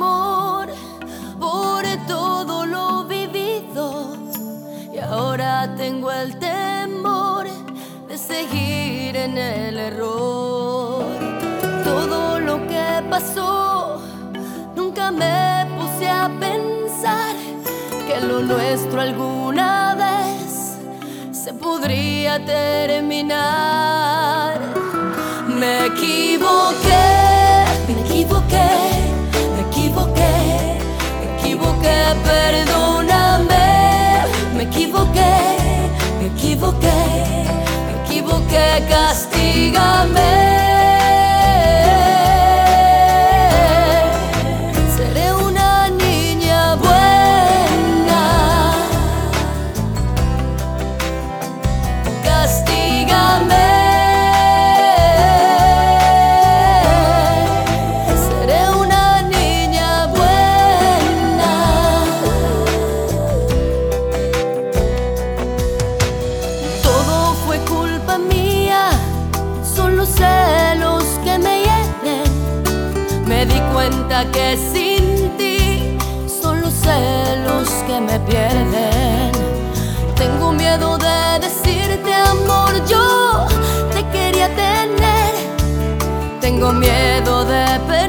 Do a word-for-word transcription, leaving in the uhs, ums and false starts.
amor por todo lo vivido, y ahora tengo el temor de seguir en el error. Todo lo que pasó, nunca me puse a pensar que lo nuestro alguna vez se podría terminar. Me equivoqué, me equivoqué, me equivoqué, me equivoqué, perdóname. Me equivoqué, me equivoqué, me equivoqué, castígame. Seré una niña buena, castígame. Celos que me hieren, me di cuenta que sin ti son los celos que me pierden. Tengo miedo de decirte amor, yo te quería tener. Tengo miedo de perder